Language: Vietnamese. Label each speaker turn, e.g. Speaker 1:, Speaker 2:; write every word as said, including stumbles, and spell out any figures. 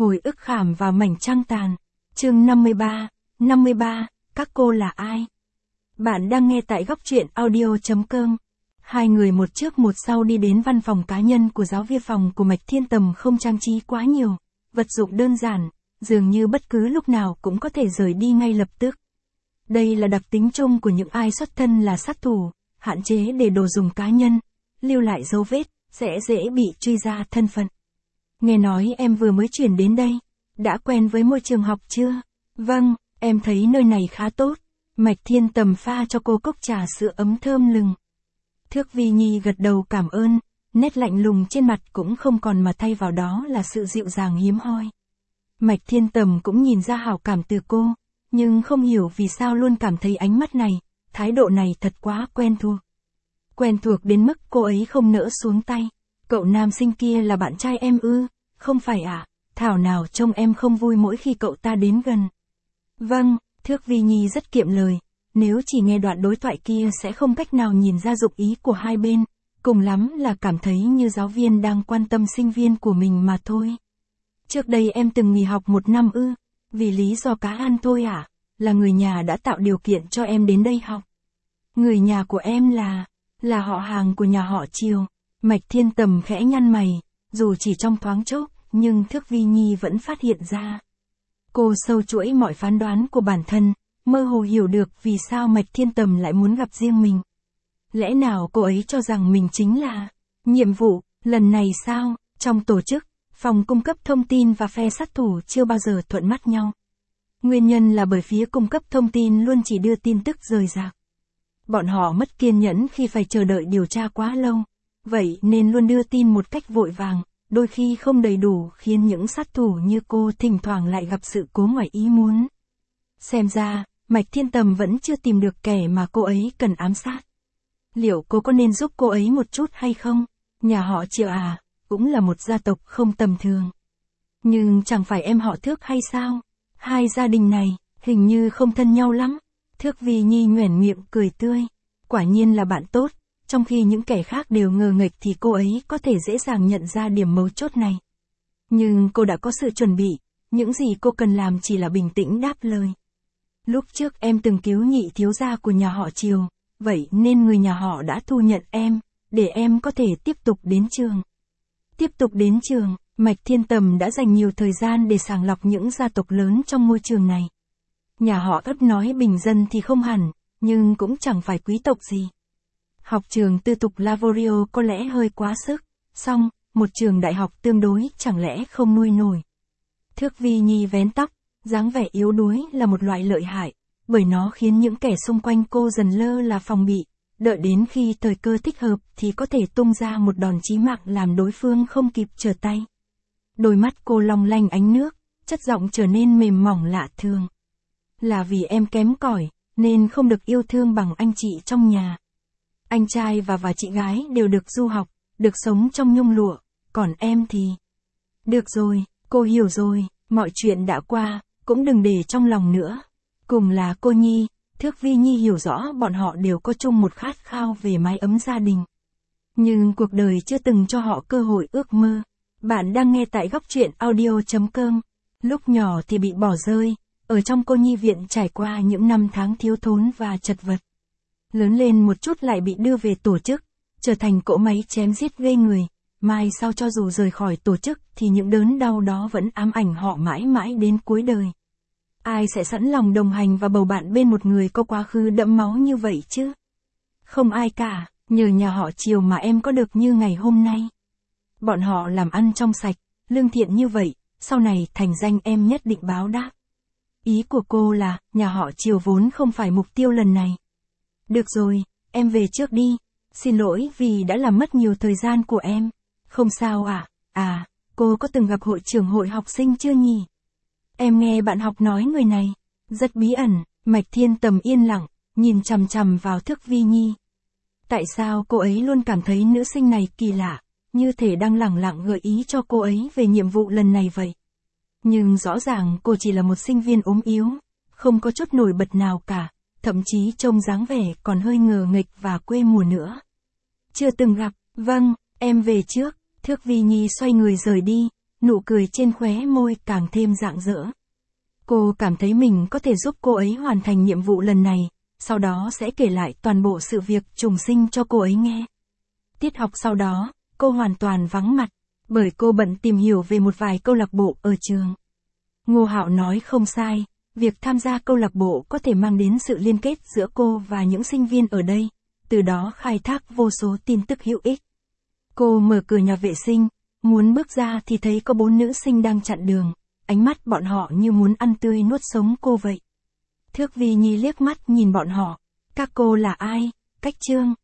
Speaker 1: Hồi ức khảm vào mảnh trăng tàn. Chương năm mươi ba. năm mươi ba, các cô là ai? Bạn đang nghe tại góc truyện audio chấm com. Hai người một trước một sau đi đến văn phòng cá nhân của giáo viên phòng của Mạch Thiên Tầm, không trang trí quá nhiều, vật dụng đơn giản, dường như bất cứ lúc nào cũng có thể rời đi ngay lập tức. Đây là đặc tính chung của những ai xuất thân là sát thủ, hạn chế để đồ dùng cá nhân, lưu lại dấu vết, sẽ dễ bị truy ra thân phận. Nghe nói em vừa mới chuyển đến đây, đã quen với môi trường học chưa? Vâng, em thấy nơi này khá tốt. Mạch Thiên Tầm pha cho cô cốc trà sữa ấm thơm lừng. Thước Vi Nhi gật đầu cảm ơn, nét lạnh lùng trên mặt cũng không còn mà thay vào đó là sự dịu dàng hiếm hoi. Mạch Thiên Tầm cũng nhìn ra hảo cảm từ cô, nhưng không hiểu vì sao luôn cảm thấy ánh mắt này, thái độ này thật quá quen thuộc. Quen thuộc đến mức cô ấy không nỡ xuống tay. Cậu nam sinh kia là bạn trai em ư? Không phải à? Thảo nào trông em không vui mỗi khi cậu ta đến gần. Vâng, Thước Vi Nhi rất kiệm lời, nếu chỉ nghe đoạn đối thoại kia sẽ không cách nào nhìn ra dụng ý của hai bên, cùng lắm là cảm thấy như giáo viên đang quan tâm sinh viên của mình mà thôi. Trước đây em từng nghỉ học một năm ư? Vì lý do cá ăn thôi à? Là người nhà đã tạo điều kiện cho em đến đây học. Người nhà của em là, là họ hàng của nhà họ Triều. Mạch Thiên Tầm khẽ nhăn mày, dù chỉ trong thoáng chốc, nhưng Thước Vi Nhi vẫn phát hiện ra. Cô sâu chuỗi mọi phán đoán của bản thân, mơ hồ hiểu được vì sao Mạch Thiên Tầm lại muốn gặp riêng mình. Lẽ nào cô ấy cho rằng mình chính là nhiệm vụ, lần này sao? Trong tổ chức, phòng cung cấp thông tin và phe sát thủ chưa bao giờ thuận mắt nhau. Nguyên nhân là bởi phía cung cấp thông tin luôn chỉ đưa tin tức rời rạc. Bọn họ mất kiên nhẫn khi phải chờ đợi điều tra quá lâu. Vậy nên luôn đưa tin một cách vội vàng, đôi khi không đầy đủ, khiến những sát thủ như cô thỉnh thoảng lại gặp sự cố ngoài ý muốn. Xem ra, Mạch Thiên Tầm vẫn chưa tìm được kẻ mà cô ấy cần ám sát. Liệu cô có nên giúp cô ấy một chút hay không? Nhà họ Triệu à, cũng là một gia tộc không tầm thường. Nhưng chẳng phải em họ Thước hay sao? Hai gia đình này, hình như không thân nhau lắm. Thước Vi Nhi nhoẻn miệng cười tươi. Quả nhiên là bạn tốt. Trong khi những kẻ khác đều ngờ nghệch thì cô ấy có thể dễ dàng nhận ra điểm mấu chốt này. Nhưng cô đã có sự chuẩn bị, những gì cô cần làm chỉ là bình tĩnh đáp lời. Lúc trước em từng cứu nhị thiếu gia của nhà họ Triều, vậy nên người nhà họ đã thu nhận em, để em có thể tiếp tục đến trường. Tiếp tục đến trường, Mạch Thiên Tầm đã dành nhiều thời gian để sàng lọc những gia tộc lớn trong môi trường này. Nhà họ ấp nói bình dân thì không hẳn, nhưng cũng chẳng phải quý tộc gì. Học trường tư thục Lavorio có lẽ hơi quá sức, song, một trường đại học tương đối chẳng lẽ không nuôi nổi. Thước Vi Nhi vén tóc, dáng vẻ yếu đuối là một loại lợi hại, bởi nó khiến những kẻ xung quanh cô dần lơ là phòng bị, đợi đến khi thời cơ thích hợp thì có thể tung ra một đòn chí mạng làm đối phương không kịp trở tay. Đôi mắt cô long lanh ánh nước, chất giọng trở nên mềm mỏng lạ thường. Là vì em kém cỏi, nên không được yêu thương bằng anh chị trong nhà. Anh trai và và chị gái đều được du học, được sống trong nhung lụa, còn em thì... Được rồi, cô hiểu rồi, mọi chuyện đã qua, cũng đừng để trong lòng nữa. Cùng là cô Nhi, Thước Vi Nhi hiểu rõ bọn họ đều có chung một khát khao về mái ấm gia đình. Nhưng cuộc đời chưa từng cho họ cơ hội ước mơ. Bạn đang nghe tại góc truyện audio chấm com. Lúc nhỏ thì bị bỏ rơi, ở trong cô nhi viện trải qua những năm tháng thiếu thốn và chật vật. Lớn lên một chút lại bị đưa về tổ chức, trở thành cỗ máy chém giết gây người, mai sau cho dù rời khỏi tổ chức thì những đớn đau đó vẫn ám ảnh họ mãi mãi đến cuối đời. Ai sẽ sẵn lòng đồng hành và bầu bạn bên một người có quá khứ đẫm máu như vậy chứ? Không ai cả, nhờ nhà họ Triều mà em có được như ngày hôm nay. Bọn họ làm ăn trong sạch, lương thiện như vậy, sau này thành danh em nhất định báo đáp. Ý của cô là, nhà họ Triều vốn không phải mục tiêu lần này. Được rồi, em về trước đi. Xin lỗi vì đã làm mất nhiều thời gian của em. Không sao ạ. À? à, cô có từng gặp hội trưởng hội học sinh chưa nhỉ? Em nghe bạn học nói người này. Rất bí ẩn. Mạch Thiên Tầm yên lặng, nhìn chằm chằm vào Thước Vi Nhi. Tại sao cô ấy luôn cảm thấy nữ sinh này kỳ lạ, như thể đang lẳng lặng gợi ý cho cô ấy về nhiệm vụ lần này vậy? Nhưng rõ ràng cô chỉ là một sinh viên ốm yếu, không có chút nổi bật nào cả. Thậm chí trông dáng vẻ còn hơi ngờ nghệch và quê mùa nữa. Chưa từng gặp, vâng, em về trước. Thước Vi Nhi xoay người rời đi, nụ cười trên khóe môi càng thêm rạng rỡ. Cô cảm thấy mình có thể giúp cô ấy hoàn thành nhiệm vụ lần này, sau đó sẽ kể lại toàn bộ sự việc trùng sinh cho cô ấy nghe. Tiết học sau đó, cô hoàn toàn vắng mặt, bởi cô bận tìm hiểu về một vài câu lạc bộ ở trường. Ngô Hạo nói không sai, việc tham gia câu lạc bộ có thể mang đến sự liên kết giữa cô và những sinh viên ở đây, từ đó khai thác vô số tin tức hữu ích. Cô mở cửa nhà vệ sinh, muốn bước ra thì thấy có bốn nữ sinh đang chặn đường, ánh mắt bọn họ như muốn ăn tươi nuốt sống cô vậy. Thước Vi Nhi liếc mắt nhìn bọn họ, các cô là ai, Cách Trương,